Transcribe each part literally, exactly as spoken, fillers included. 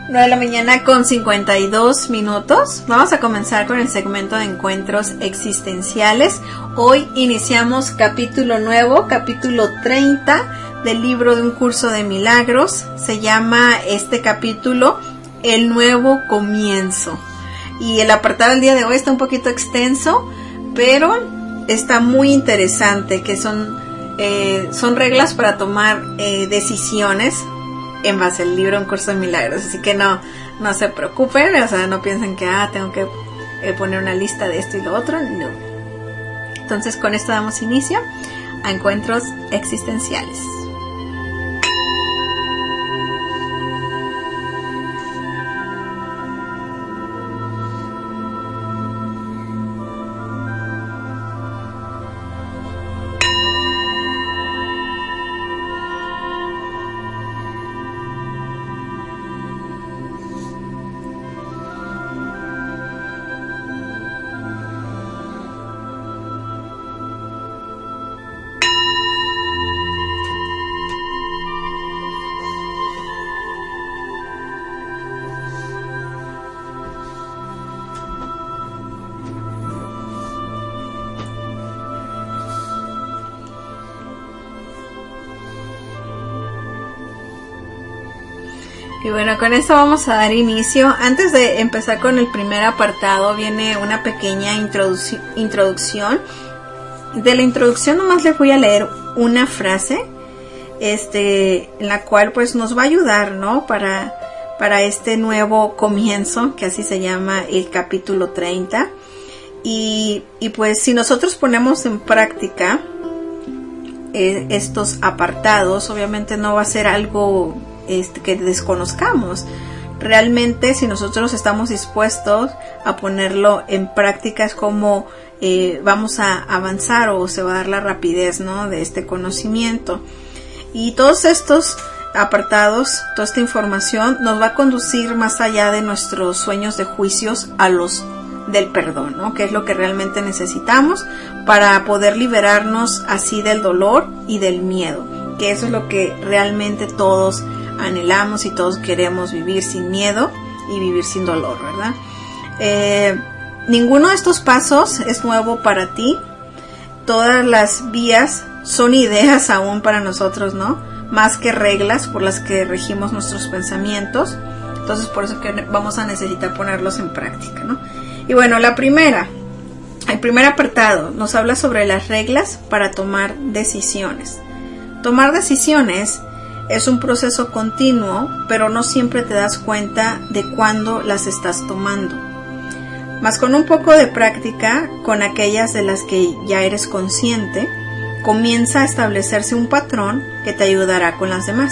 nueve de la mañana con cincuenta y dos minutos. Vamos a comenzar con el segmento de encuentros existenciales. Hoy iniciamos capítulo nuevo, capítulo treinta del libro de un curso de milagros. Se llama este capítulo El nuevo comienzo. Y el apartado del día de hoy está un poquito extenso, pero está muy interesante, que son, eh, son reglas para tomar eh, decisiones en base al libro Un Curso de Milagros. Así que no, no se preocupen, o sea, no piensen que ah, tengo que eh, poner una lista de esto y lo otro, no. Entonces con esto damos inicio a encuentros existenciales. Y bueno, con esto vamos a dar inicio. Antes de empezar con el primer apartado, viene una pequeña introduc- introducción. De la introducción nomás les voy a leer una frase, este, en la cual pues nos va a ayudar, ¿no? Para, para este nuevo comienzo, que así se llama el capítulo treinta. Y, y pues si nosotros ponemos en práctica eh, estos apartados, obviamente no va a ser algo Este, que desconozcamos. Realmente, si nosotros estamos dispuestos a ponerlo en práctica, es como eh, vamos a avanzar, o se va a dar la rapidez, ¿no?, de este conocimiento. Y todos estos apartados, toda esta información nos va a conducir más allá de nuestros sueños de juicios a los del perdón, ¿no?, que es lo que realmente necesitamos para poder liberarnos así del dolor y del miedo, que eso es lo que realmente todos anhelamos y todos queremos: vivir sin miedo y vivir sin dolor, ¿verdad? Eh, ninguno de estos pasos es nuevo para ti. Todas las vías son ideas aún para nosotros, ¿no? Más que reglas por las que regimos nuestros pensamientos. Entonces, por eso que vamos a necesitar ponerlos en práctica, ¿no? Y bueno, la primera, el primer apartado nos habla sobre las reglas para tomar decisiones. Tomar decisiones es un proceso continuo, pero no siempre te das cuenta de cuándo las estás tomando. Mas con un poco de práctica, con aquellas de las que ya eres consciente, comienza a establecerse un patrón que te ayudará con las demás.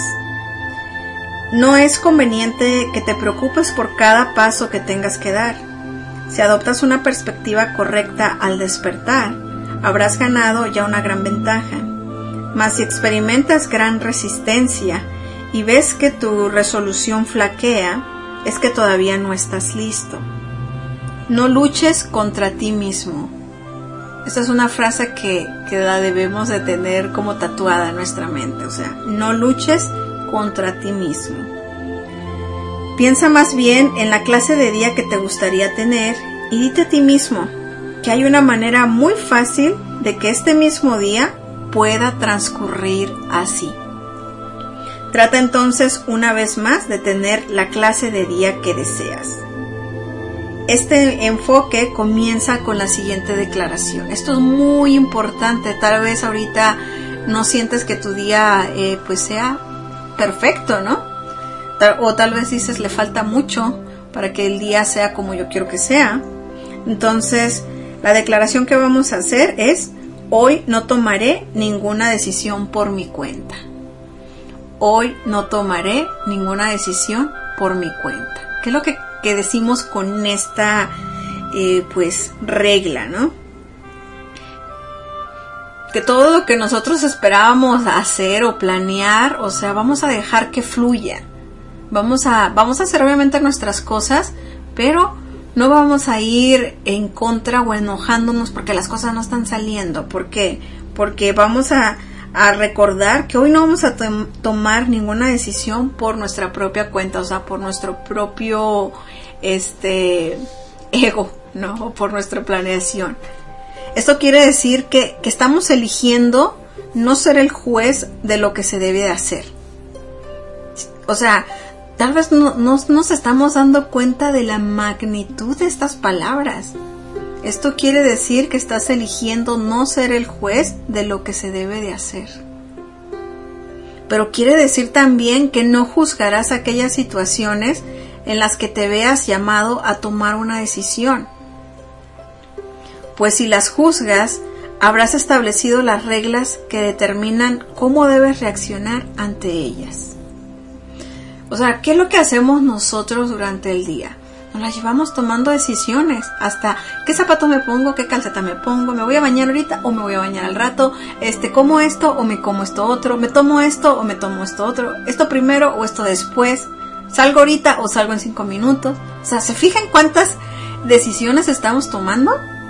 No es conveniente que te preocupes por cada paso que tengas que dar. Si adoptas una perspectiva correcta al despertar, habrás ganado ya una gran ventaja. Mas si experimentas gran resistencia y ves que tu resolución flaquea, es que todavía no estás listo. No luches contra ti mismo. Esta es una frase que, que la debemos de tener como tatuada en nuestra mente. O sea, no luches contra ti mismo. Piensa más bien en la clase de día que te gustaría tener y dite a ti mismo que hay una manera muy fácil de que este mismo día pueda transcurrir así. Trata entonces una vez más de tener la clase de día que deseas. Este enfoque comienza con la siguiente declaración. Esto es muy importante. Tal vez ahorita no sientes que tu día eh, pues sea perfecto, ¿no? Tal, o tal vez dices, le falta mucho para que el día sea como yo quiero que sea. Entonces, la declaración que vamos a hacer es: hoy no tomaré ninguna decisión por mi cuenta. Hoy no tomaré ninguna decisión por mi cuenta. ¿Qué es lo que, que decimos con esta eh, pues regla, ¿no? Que todo lo que nosotros esperábamos hacer o planear, o sea, vamos a dejar que fluya. Vamos a, vamos a hacer obviamente nuestras cosas, pero no vamos a ir en contra o enojándonos porque las cosas no están saliendo. ¿Por qué? Porque vamos a, a recordar que hoy no vamos a tom- tomar ninguna decisión por nuestra propia cuenta, o sea, por nuestro propio este ego, ¿no? O por nuestra planeación. Esto quiere decir que, que estamos eligiendo no ser el juez de lo que se debe de hacer. O sea, tal vez no, no nos estamos dando cuenta de la magnitud de estas palabras. Esto quiere decir que estás eligiendo no ser el juez de lo que se debe de hacer. Pero quiere decir también que no juzgarás aquellas situaciones en las que te veas llamado a tomar una decisión. Pues si las juzgas, habrás establecido las reglas que determinan cómo debes reaccionar ante ellas. O sea, ¿qué es lo que hacemos nosotros durante el día? Nos las llevamos tomando decisiones, hasta qué zapatos me pongo, qué calceta me pongo, me voy a bañar ahorita o me voy a bañar al rato, este, como esto o me como esto otro, me tomo esto o me tomo esto otro, esto primero o esto después, salgo ahorita o salgo en cinco minutos. O sea, ¿se fijan cuántas decisiones estamos tomando?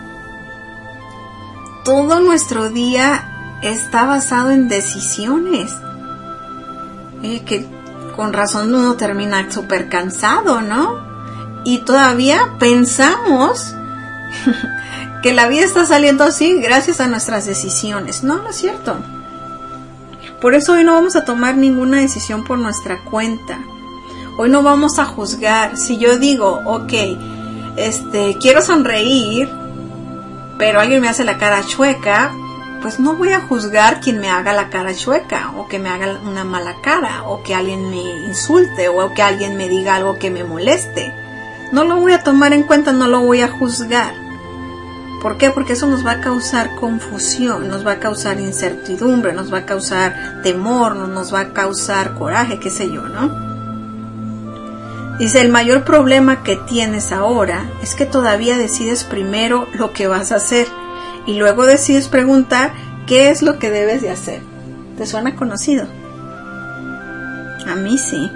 Todo nuestro día está basado en decisiones, eh, que con razón uno termina súper cansado, ¿no? Y todavía pensamos que la vida está saliendo así gracias a nuestras decisiones. No, no es cierto. Por eso hoy no vamos a tomar ninguna decisión por nuestra cuenta. Hoy no vamos a juzgar. Si yo digo, ok, este, quiero sonreír, pero alguien me hace la cara chueca, pues no voy a juzgar quien me haga la cara chueca, o que me haga una mala cara, o que alguien me insulte, o que alguien me diga algo que me moleste. No lo voy a tomar en cuenta, no lo voy a juzgar. ¿Por qué? Porque eso nos va a causar confusión, nos va a causar incertidumbre, nos va a causar temor, nos va a causar coraje, qué sé yo, ¿no? Dice, el mayor problema que tienes ahora es que todavía decides primero lo que vas a hacer y luego decides preguntar qué es lo que debes de hacer. ¿Te suena conocido? A mí sí.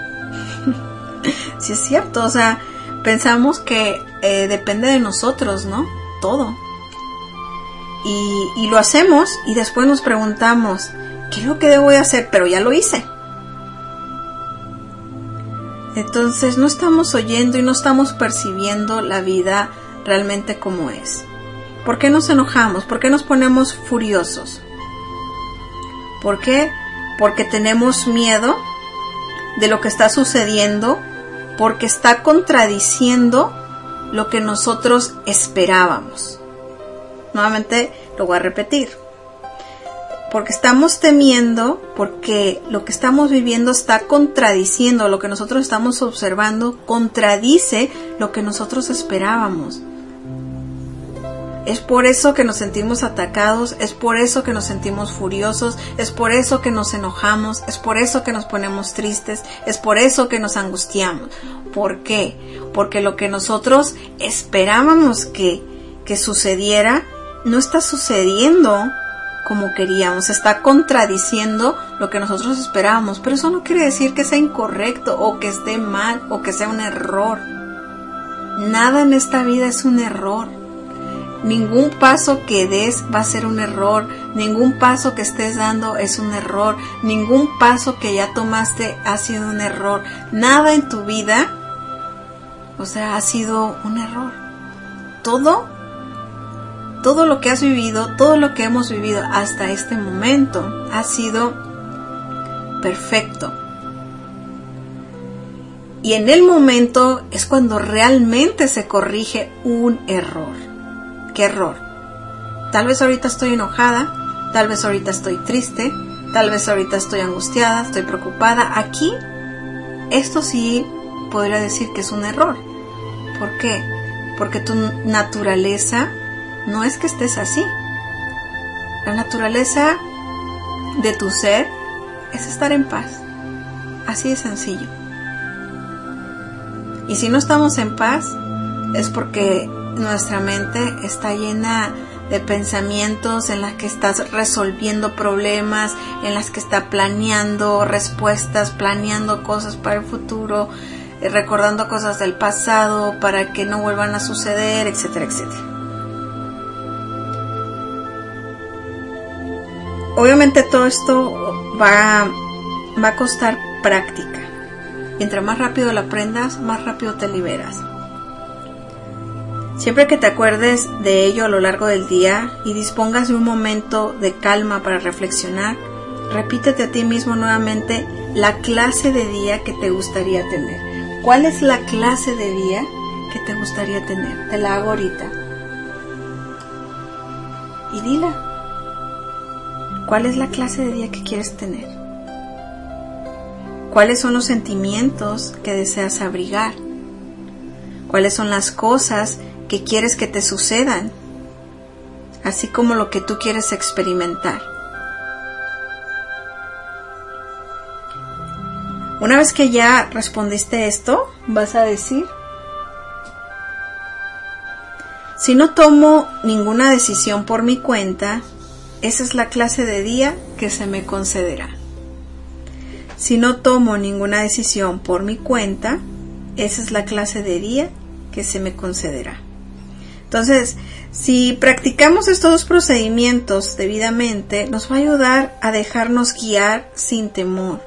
Sí es cierto, o sea, pensamos que eh, depende de nosotros, ¿no? Todo. Y, y lo hacemos y después nos preguntamos, ¿qué es lo que debo de hacer? Pero ya lo hice. Entonces no estamos oyendo y no estamos percibiendo la vida realmente como es. ¿Por qué nos enojamos? ¿Por qué nos ponemos furiosos? ¿Por qué? Porque tenemos miedo de lo que está sucediendo, porque está contradiciendo lo que nosotros esperábamos. Nuevamente lo voy a repetir. Porque estamos temiendo, porque lo que estamos viviendo está contradiciendo, lo que nosotros estamos observando contradice lo que nosotros esperábamos. Es por eso que nos sentimos atacados, es por eso que nos sentimos furiosos, es por eso que nos enojamos, es por eso que nos ponemos tristes, es por eso que nos angustiamos. ¿Por qué? Porque lo que nosotros esperábamos que, que sucediera no está sucediendo como queríamos, está contradiciendo lo que nosotros esperábamos, pero eso no quiere decir que sea incorrecto o que esté mal o que sea un error. Nada en esta vida es un error. Ningún paso que des va a ser un error, ningún paso que estés dando es un error, ningún paso que ya tomaste ha sido un error. Nada en tu vida, o sea, ha sido un error. Todo, todo lo que has vivido, todo lo que hemos vivido hasta este momento ha sido perfecto. Y en el momento es cuando realmente se corrige un error. ¿Qué error? Tal vez ahorita estoy enojada, tal vez ahorita estoy triste, tal vez ahorita estoy angustiada, estoy preocupada. Aquí, esto sí podría decir que es un error. ¿Por qué? Porque tu naturaleza no es que estés así. La naturaleza de tu ser es estar en paz. Así de sencillo. Y si no estamos en paz, es porque nuestra mente está llena de pensamientos en las que estás resolviendo problemas, en las que está planeando respuestas, planeando cosas para el futuro, eh, recordando cosas del pasado para que no vuelvan a suceder, etcétera, etcétera. obviamente todo esto va, va a costar práctica. Entre más rápido lo aprendas, más rápido te liberas. Siempre que te acuerdes de ello a lo largo del día y dispongas de un momento de calma para reflexionar, repítete a ti mismo nuevamente la clase de día que te gustaría tener. ¿Cuál es la clase de día que te gustaría tener? Te la hago ahorita. Y dila. ¿Cuál es la clase de día que quieres tener? ¿Cuáles son los sentimientos que deseas abrigar? ¿Cuáles son las cosas que quieres que te sucedan? Así como lo que tú quieres experimentar. Una vez que ya respondiste esto, vas a decir: si no tomo ninguna decisión por mi cuenta, esa es la clase de día que se me concederá. Si no tomo ninguna decisión por mi cuenta, esa es la clase de día que se me concederá. Entonces, si practicamos estos dos procedimientos debidamente, nos va a ayudar a dejarnos guiar sin temor.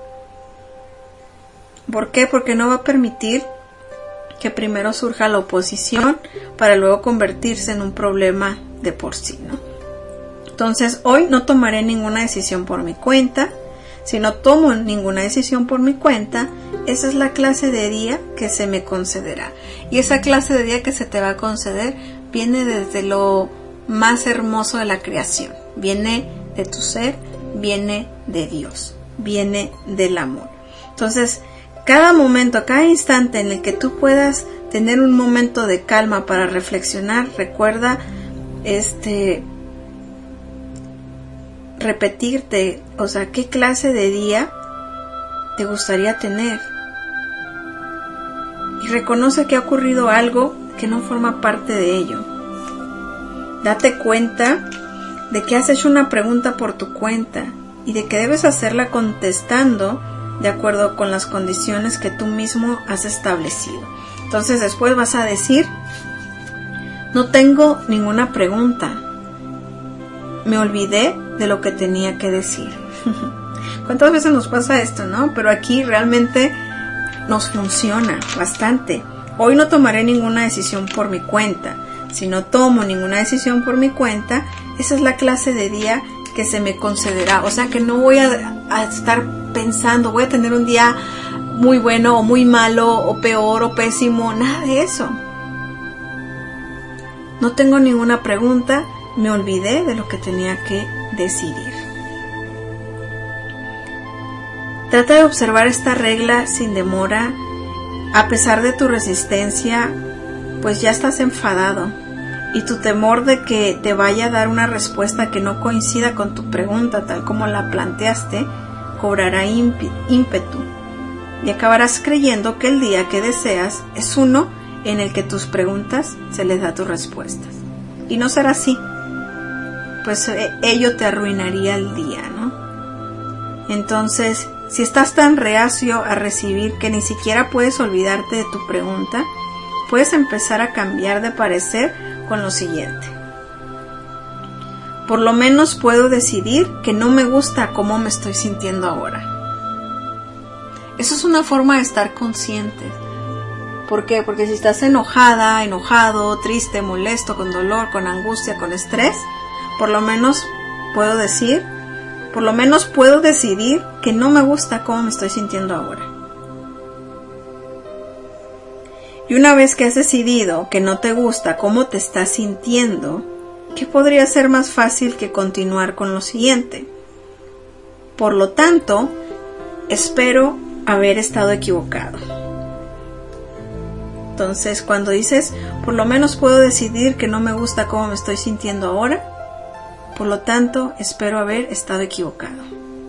¿Por qué? Porque no va a permitir que primero surja la oposición para luego convertirse en un problema de por sí, ¿no? Entonces, hoy no tomaré ninguna decisión por mi cuenta. Si no tomo ninguna decisión por mi cuenta, esa es la clase de día que se me concederá. Y esa clase de día que se te va a conceder viene desde lo más hermoso de la creación. Viene de tu ser, viene de Dios, viene del amor. Entonces, cada momento, cada instante en el que tú puedas tener un momento de calma para reflexionar, recuerda este repetirte, o sea, qué clase de día te gustaría tener. Y reconoce que ha ocurrido algo que no forma parte de ello. Date cuenta de que has hecho una pregunta por tu cuenta y de que debes hacerla contestando de acuerdo con las condiciones que tú mismo has establecido. Entonces después vas a decir: no tengo ninguna pregunta. Me olvidé de lo que tenía que decir. ¿Cuántas veces nos pasa esto, no? Pero aquí realmente nos funciona bastante. Hoy no tomaré ninguna decisión por mi cuenta. Si no tomo ninguna decisión por mi cuenta, esa es la clase de día que se me concederá. O sea que no voy a, a estar pensando, voy a tener un día muy bueno o muy malo o peor o pésimo. Nada de eso. No tengo ninguna pregunta. Me olvidé de lo que tenía que decidir. Trata de observar esta regla sin demora. A pesar de tu resistencia, pues ya estás enfadado y tu temor de que te vaya a dar una respuesta que no coincida con tu pregunta tal como la planteaste, cobrará ímpetu y acabarás creyendo que el día que deseas es uno en el que tus preguntas se les da tus respuestas. Y no será así, pues ello te arruinaría el día, ¿no? Entonces, si estás tan reacio a recibir que ni siquiera puedes olvidarte de tu pregunta, puedes empezar a cambiar de parecer con lo siguiente: por lo menos puedo decidir que no me gusta cómo me estoy sintiendo ahora. Eso es una forma de estar consciente. ¿Por qué? Porque si estás enojada, enojado, triste, molesto, con dolor, con angustia, con estrés, por lo menos puedo decir, por lo menos puedo decidir que no me gusta cómo me estoy sintiendo ahora. Y una vez que has decidido que no te gusta cómo te estás sintiendo, ¿qué podría ser más fácil que continuar con lo siguiente? Por lo tanto, espero haber estado equivocado. Entonces, cuando dices, por lo menos puedo decidir que no me gusta cómo me estoy sintiendo ahora, por lo tanto, espero haber estado equivocado.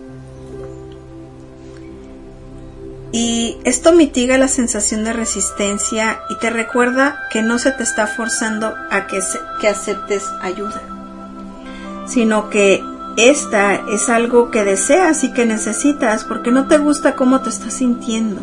Y esto mitiga la sensación de resistencia y te recuerda que no se te está forzando a que, se, que aceptes ayuda, sino que esta es algo que deseas y que necesitas porque no te gusta cómo te estás sintiendo.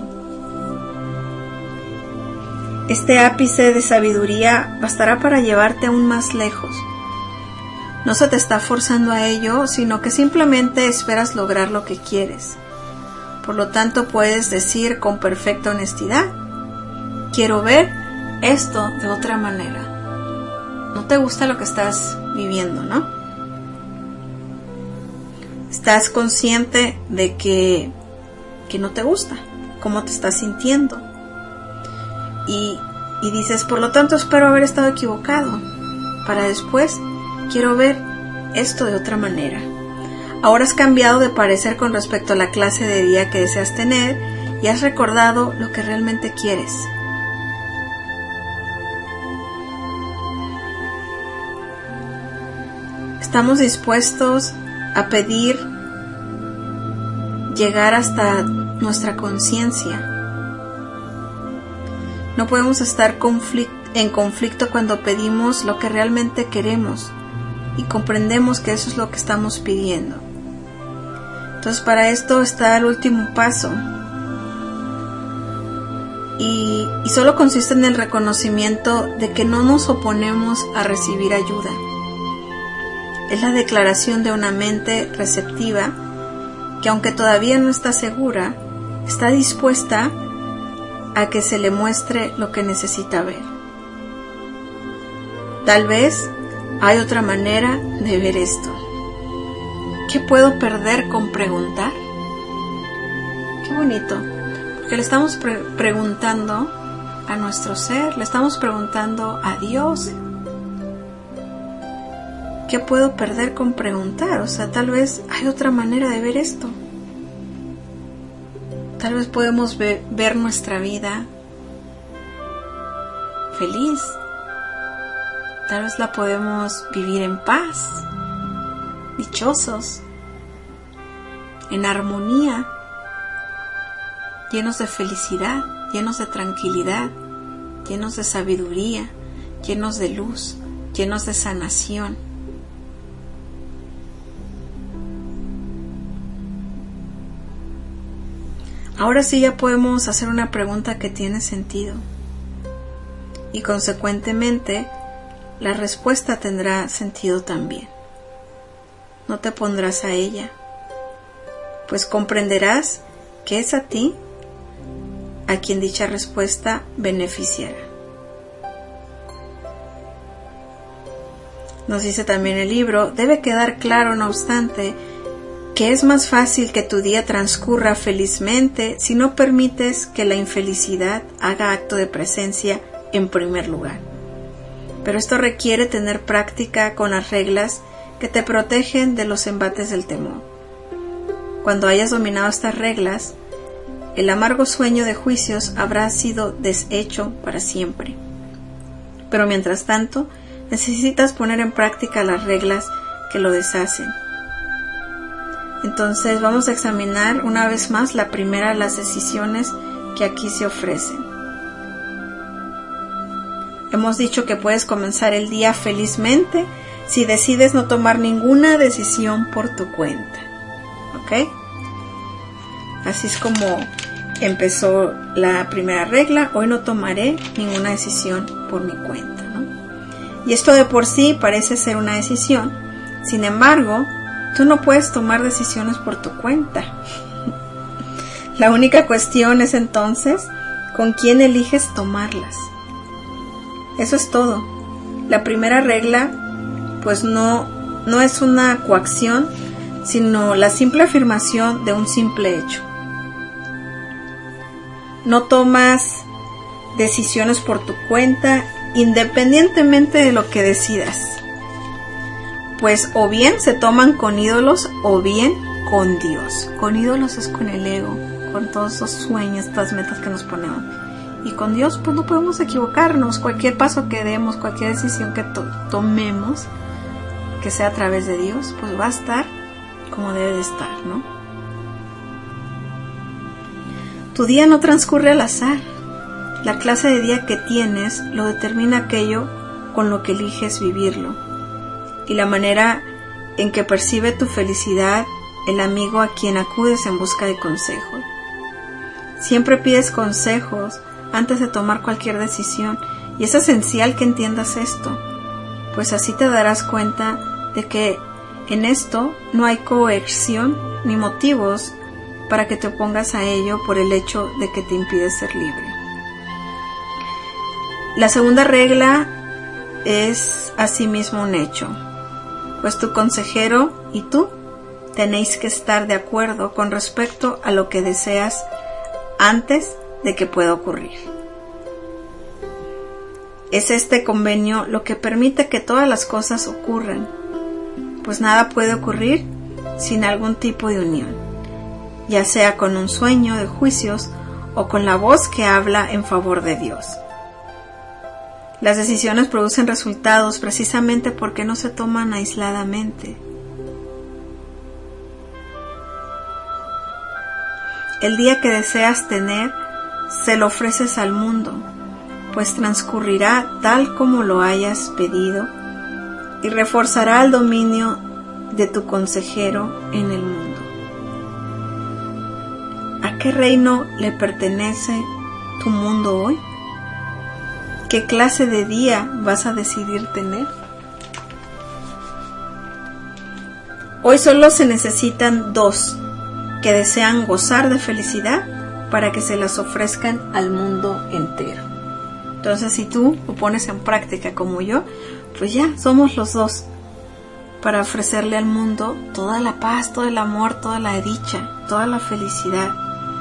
Este ápice de sabiduría bastará para llevarte aún más lejos. No se te está forzando a ello, sino que simplemente esperas lograr lo que quieres. Por lo tanto, puedes decir con perfecta honestidad: quiero ver esto de otra manera. No te gusta lo que estás viviendo, ¿no? Estás consciente de que, que no te gusta, cómo te estás sintiendo. Y, y dices, por lo tanto, espero haber estado equivocado. Para después, quiero ver esto de otra manera. Ahora has cambiado de parecer con respecto a la clase de día que deseas tener y has recordado lo que realmente quieres. Estamos dispuestos a pedir llegar hasta nuestra conciencia. No podemos estar conflict- en conflicto cuando pedimos lo que realmente queremos y comprendemos que eso es lo que estamos pidiendo. Entonces, para esto está el último paso y, y solo consiste en el reconocimiento de que no nos oponemos a recibir ayuda. Es la declaración de una mente receptiva que, aunque todavía no está segura, está dispuesta a que se le muestre lo que necesita ver. Tal vez hay otra manera de ver esto. ¿Qué puedo perder con preguntar? Qué bonito, porque le estamos pre- preguntando a nuestro ser, le estamos preguntando a Dios. ¿Qué puedo perder con preguntar? O sea, tal vez hay otra manera de ver esto. Tal vez podemos ve- ver nuestra vida feliz. Tal vez la podemos vivir en paz, dichosos, en armonía, llenos de felicidad, llenos de tranquilidad, llenos de sabiduría, llenos de luz, llenos de sanación. Ahora sí ya podemos hacer una pregunta que tiene sentido y consecuentemente la respuesta tendrá sentido también. No te pondrás a ella, pues comprenderás que es a ti a quien dicha respuesta beneficiará. Nos dice también el libro, debe quedar claro, no obstante, que es más fácil que tu día transcurra felizmente si no permites que la infelicidad haga acto de presencia en primer lugar. Pero esto requiere tener práctica con las reglas que te protegen de los embates del temor. Cuando hayas dominado estas reglas, el amargo sueño de juicios habrá sido deshecho para siempre. Pero mientras tanto, necesitas poner en práctica las reglas que lo deshacen. Entonces vamos a examinar una vez más la primera de las decisiones que aquí se ofrecen. Hemos dicho que puedes comenzar el día felizmente si decides no tomar ninguna decisión por tu cuenta. ¿Ok? Así es como empezó la primera regla. Hoy no tomaré ninguna decisión por mi cuenta, ¿no? Y esto de por sí parece ser una decisión. Sin embargo, tú no puedes tomar decisiones por tu cuenta. La única cuestión es entonces con quién eliges tomarlas. Eso es todo. La primera regla, pues no, no es una coacción, sino la simple afirmación de un simple hecho. No tomas decisiones por tu cuenta, independientemente de lo que decidas. Pues o bien se toman con ídolos o bien con Dios. Con ídolos es con el ego, con todos esos sueños, estas metas que nos ponemos. Y con Dios pues no podemos equivocarnos. Cualquier paso que demos, cualquier decisión que to- tomemos, que sea a través de Dios, pues va a estar como debe de estar, ¿no? Tu día no transcurre al azar. La clase de día que tienes lo determina aquello con lo que eliges vivirlo. Y la manera en que percibe tu felicidad el amigo a quien acudes en busca de consejos. Siempre pides consejos antes de tomar cualquier decisión y es esencial que entiendas esto, pues así te darás cuenta de que en esto no hay coerción ni motivos para que te opongas a ello por el hecho de que te impide ser libre. La segunda regla es asimismo un hecho, pues tu consejero y tú tenéis que estar de acuerdo con respecto a lo que deseas antes de que pueda ocurrir. Es este convenio lo que permite que todas las cosas ocurran, pues nada puede ocurrir sin algún tipo de unión, ya sea con un sueño de juicios o con la voz que habla en favor de Dios. Las decisiones producen resultados precisamente porque no se toman aisladamente. El día que deseas tener, se lo ofreces al mundo, pues transcurrirá tal como lo hayas pedido y reforzará el dominio de tu consejero en el mundo. ¿A qué reino le pertenece tu mundo hoy? ¿Qué clase de día vas a decidir tener? Hoy solo se necesitan dos que desean gozar de felicidad para que se las ofrezcan al mundo entero. Entonces, si tú lo pones en práctica como yo, pues ya somos los dos para ofrecerle al mundo toda la paz, todo el amor, toda la dicha, toda la felicidad.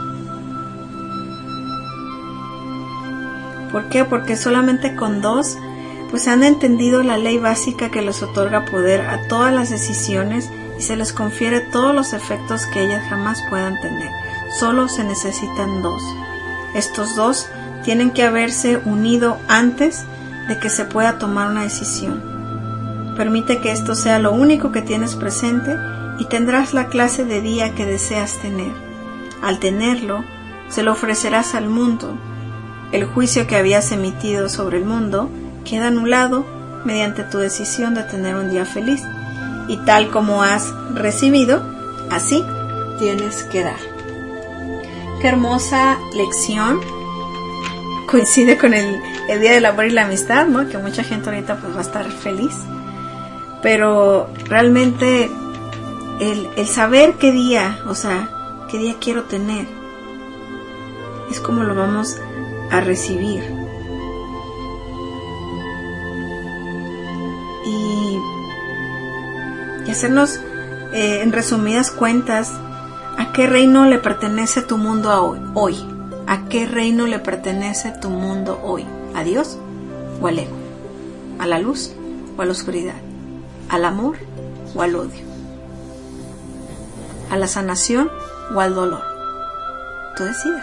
¿Por qué? Porque solamente con dos pues han entendido la ley básica que les otorga poder a todas las decisiones y se les confiere todos los efectos que ellas jamás puedan tener. Solo se necesitan dos. Estos dos tienen que haberse unido antes de que se pueda tomar una decisión. Permite que esto sea lo único que tienes presente y tendrás la clase de día que deseas tener. Al tenerlo, se lo ofrecerás al mundo. El juicio que habías emitido sobre el mundo queda anulado mediante tu decisión de tener un día feliz. Y tal como has recibido, así tienes que dar. Qué hermosa lección. Coincide con el, el Día del Amor y la Amistad, ¿no? Que mucha gente ahorita pues va a estar feliz. Pero realmente el, el saber qué día, o sea, qué día quiero tener, es como lo vamos a recibir. Y, y hacernos, eh, en resumidas cuentas, ¿a qué reino le pertenece tu mundo a hoy? hoy? ¿A qué reino le pertenece tu mundo hoy? ¿A Dios o al ego? ¿A la luz o a la oscuridad? ¿Al amor o al odio? ¿A la sanación o al dolor? Tú decides.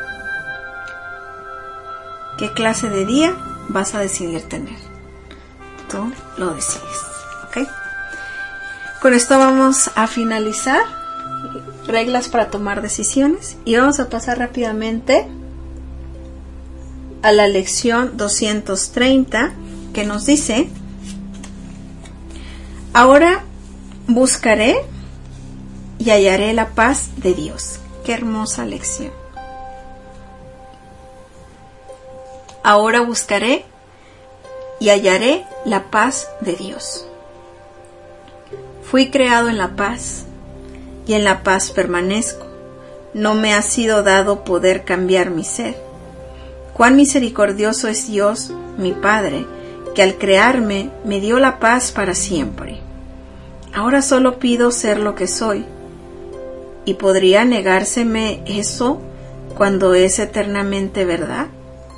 ¿Qué clase de día vas a decidir tener? Tú lo decides, ¿ok? Con esto vamos a finalizar. Reglas para tomar decisiones. Y vamos a pasar rápidamente a la lección doscientos treinta, que nos dice: ahora buscaré y hallaré la paz de Dios. Qué hermosa lección. Ahora buscaré y hallaré la paz de Dios. Fui creado en la paz y en la paz permanezco. No me ha sido dado poder cambiar mi ser. Cuán misericordioso es Dios, mi Padre, que al crearme me dio la paz para siempre. Ahora solo pido ser lo que soy. ¿Y podría negárseme eso cuando es eternamente verdad?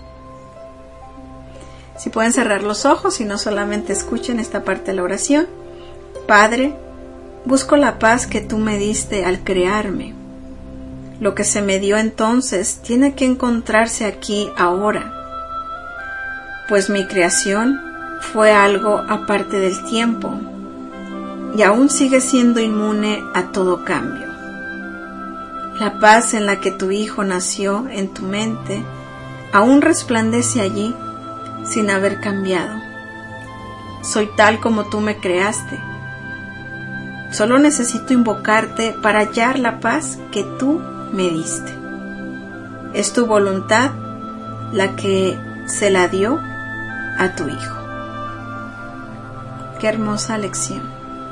Si pueden cerrar los ojos y no solamente escuchen esta parte de la oración. Padre, busco la paz que tú me diste al crearme. Lo que se me dio entonces tiene que encontrarse aquí ahora, pues mi creación fue algo aparte del tiempo y aún sigue siendo inmune a todo cambio. La paz en la que tu Hijo nació en tu mente aún resplandece allí sin haber cambiado. Soy tal como tú me creaste. Solo necesito invocarte para hallar la paz que tú me diste. Es tu voluntad la que se la dio a tu Hijo. Qué hermosa lección.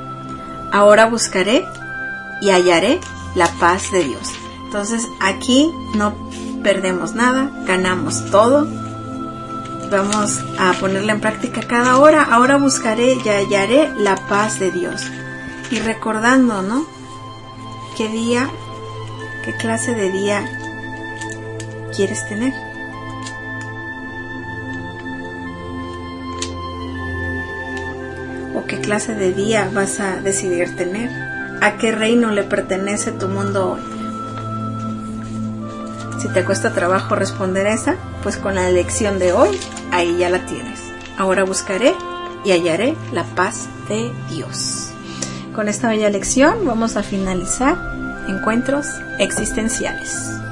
Ahora buscaré y hallaré la paz de Dios. Entonces aquí no perdemos nada, ganamos todo. Vamos a ponerla en práctica cada hora. Ahora buscaré y hallaré la paz de Dios. Y recordando, ¿no? ¿Qué día, qué clase de día quieres tener? ¿O qué clase de día vas a decidir tener? ¿A qué reino le pertenece tu mundo hoy? Si te cuesta trabajo responder esa, pues con la lección de hoy, ahí ya la tienes. Ahora buscaré y hallaré la paz de Dios. Con esta bella lección vamos a finalizar Encuentros Existenciales.